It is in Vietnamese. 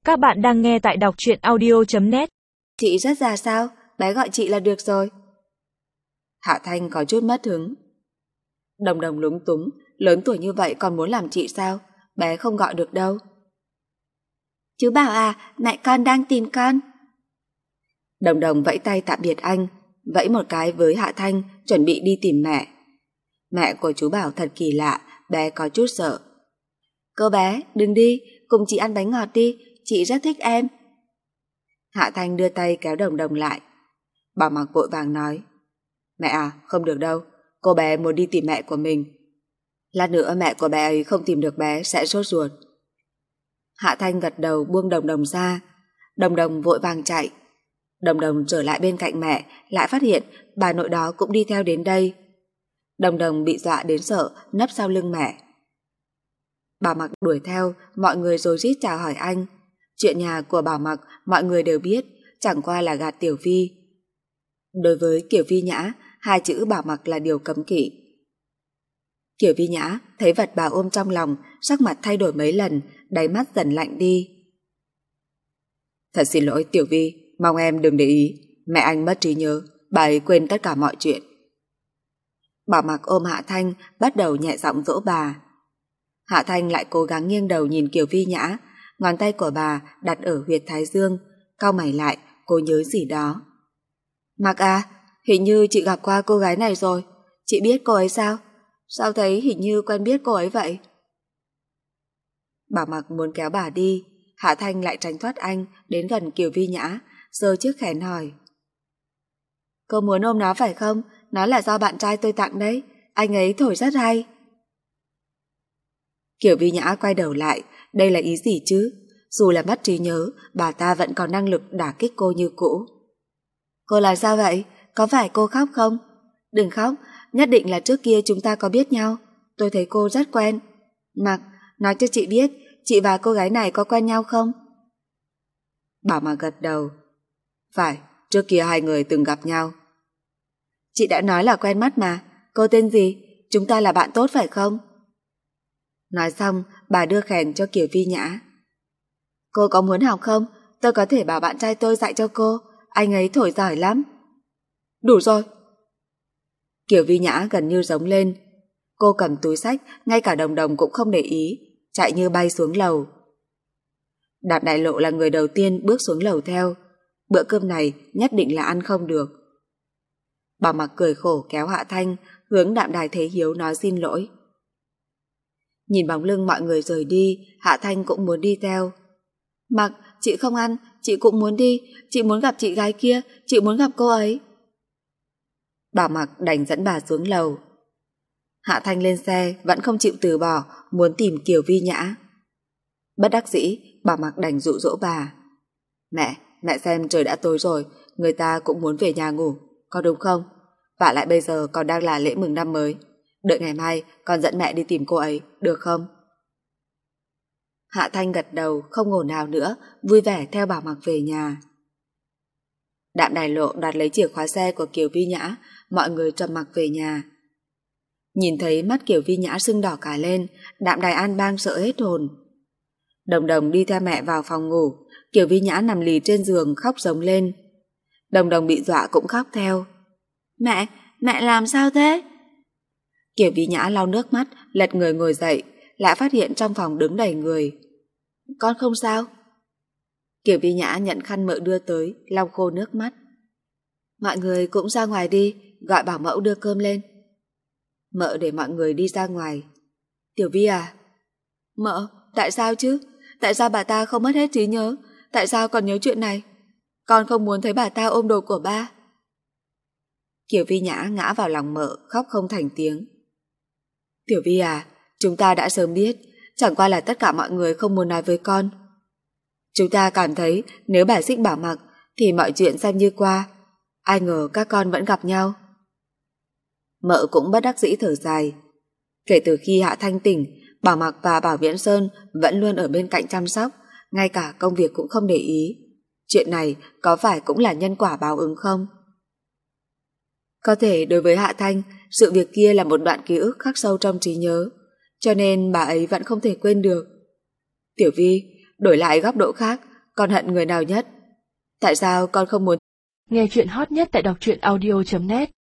Các bạn đang nghe tại đọc truyện audio.net. Chị rất già sao? Bé gọi chị là được rồi. Hạ Thanh có chút mất hứng. Đồng Đồng lúng túng, lớn tuổi như vậy còn muốn làm chị sao? Bé không gọi được đâu. Chú Bảo à, mẹ con đang tìm con. Đồng Đồng vẫy tay tạm biệt anh, vẫy một cái với Hạ Thanh chuẩn bị đi tìm mẹ. Mẹ của chú Bảo thật kỳ lạ, bé có chút sợ. Cô bé, đừng đi, cùng chị ăn bánh ngọt đi, chị rất thích em. Hạ Thanh đưa tay kéo Đồng Đồng lại. Bảo Mặc vội vàng nói, mẹ à, không được đâu, cô bé muốn đi tìm mẹ của mình. Lát nữa mẹ của bé ấy không tìm được bé sẽ sốt ruột. Hạ Thanh gật đầu buông Đồng Đồng ra. Đồng Đồng vội vàng chạy. Đồng Đồng trở lại bên cạnh mẹ, lại phát hiện bà nội đó cũng đi theo đến đây. Đồng Đồng bị dọa đến sợ, nấp sau lưng mẹ. Bảo Mặc đuổi theo, mọi người rối rít chào hỏi anh. Chuyện nhà của Bảo Mặc mọi người đều biết, chẳng qua là gạt Tiểu Vi. Đối với Kiều Vi Nhã, hai chữ Bảo Mặc là điều cấm kỵ. Kiều Vi Nhã thấy vật bà ôm trong lòng, sắc mặt thay đổi mấy lần, đáy mắt dần lạnh đi. Thật xin lỗi Tiểu Vi, mong em đừng để ý, mẹ anh mất trí nhớ, bà ấy quên tất cả mọi chuyện. Bảo Mặc ôm Hạ Thanh, bắt đầu nhẹ giọng dỗ bà. Hạ Thanh lại cố gắng nghiêng đầu nhìn Kiều Vi Nhã, ngón tay của bà đặt ở huyệt thái dương, cau mày lại, cô nhớ gì đó. Mặc à, hình như chị gặp qua cô gái này rồi, chị biết cô ấy sao? Sao thấy hình như quen biết cô ấy vậy? Bảo Mặc muốn kéo bà đi, Hạ Thanh lại tránh thoát anh, đến gần Kiều Vi Nhã, giơ chiếc khén hỏi. Cô muốn ôm nó phải không? Nó là do bạn trai tôi tặng đấy, anh ấy thổi rất hay. Kiều Vi Nhã quay đầu lại, đây là ý gì chứ? Dù là mất trí nhớ, bà ta vẫn còn năng lực đả kích cô như cũ. Cô là sao vậy? Có phải cô khóc không? Đừng khóc, nhất định là trước kia chúng ta có biết nhau. Tôi thấy cô rất quen. Mặc, nói cho chị biết, chị và cô gái này có quen nhau không? Bảo Mặc gật đầu. Phải, trước kia hai người từng gặp nhau. Chị đã nói là quen mắt mà. Cô tên gì? Chúng ta là bạn tốt phải không? Nói xong, bà đưa khèn cho Kiều Vi Nhã. Cô có muốn học không? Tôi có thể bảo bạn trai tôi dạy cho cô. Anh ấy thổi giỏi lắm. Đủ rồi. Kiều Vi Nhã gần như giống lên. Cô cầm túi xách, ngay cả Đồng Đồng cũng không để ý, chạy như bay xuống lầu. Đạp Đại Lộ là người đầu tiên bước xuống lầu theo. Bữa cơm này nhất định là ăn không được. Bảo Mặc cười khổ kéo Hạ Thanh hướng Đạm Đài Thế Hiếu nói xin lỗi. Nhìn bóng lưng mọi người rời đi, Hạ Thanh cũng muốn đi theo. Mặc, chị không ăn, chị cũng muốn đi, chị muốn gặp chị gái kia, chị muốn gặp cô ấy. Bảo Mặc đành dẫn bà xuống lầu. Hạ Thanh lên xe, vẫn không chịu từ bỏ, muốn tìm Kiều Vi Nhã. Bất đắc dĩ, Bảo Mặc đành dụ dỗ bà. Mẹ xem trời đã tối rồi, người ta cũng muốn về nhà ngủ, có đúng không? Vả lại bây giờ còn đang là lễ mừng năm mới. Đợi ngày mai con dẫn mẹ đi tìm cô ấy, được không? Hạ Thanh gật đầu, không ngổ nào nữa, vui vẻ theo Bảo Mặc về nhà. Đạm Đài Lộ đoạt lấy chìa khóa xe của Kiều Vi Nhã, mọi người trầm mặc về nhà. Nhìn thấy mắt Kiều Vi Nhã sưng đỏ cả lên, Đạm Đài An Bang sợ hết hồn. Đồng Đồng đi theo mẹ vào phòng ngủ, Kiều Vi Nhã nằm lì trên giường khóc rống lên. Đồng Đồng bị dọa cũng khóc theo. Mẹ làm sao thế? Kiều Vi Nhã lau nước mắt, lật người ngồi dậy, lại phát hiện trong phòng đứng đầy người. Con không sao? Kiều Vi Nhã nhận khăn mợ đưa tới, lau khô nước mắt. Mọi người cũng ra ngoài đi, gọi bảo mẫu đưa cơm lên. Mợ để mọi người đi ra ngoài. Tiểu Vi à? Mợ, tại sao chứ? Tại sao bà ta không mất hết trí nhớ? Tại sao còn nhớ chuyện này? Con không muốn thấy bà ta ôm đồ của ba. Kiều Vi Nhã ngã vào lòng mợ, khóc không thành tiếng. Tiểu Vi à, chúng ta đã sớm biết, chẳng qua là tất cả mọi người không muốn nói với con. Chúng ta cảm thấy nếu bà Xích Bảo Mặc thì mọi chuyện xem như qua. Ai ngờ các con vẫn gặp nhau. Mợ cũng bất đắc dĩ thở dài. Kể từ khi Hạ Thanh tỉnh, Bảo Mặc và Bảo Viễn Sơn vẫn luôn ở bên cạnh chăm sóc, ngay cả công việc cũng không để ý. Chuyện này có phải cũng là nhân quả báo ứng không? Có thể đối với Hạ Thanh, sự việc kia là một đoạn ký ức khắc sâu trong trí nhớ, cho nên bà ấy vẫn không thể quên được. Tiểu Vi, đổi lại góc độ khác, Con hận người nào nhất? Tại sao con không muốn... Nghe chuyện hot nhất tại đọc truyện audio.net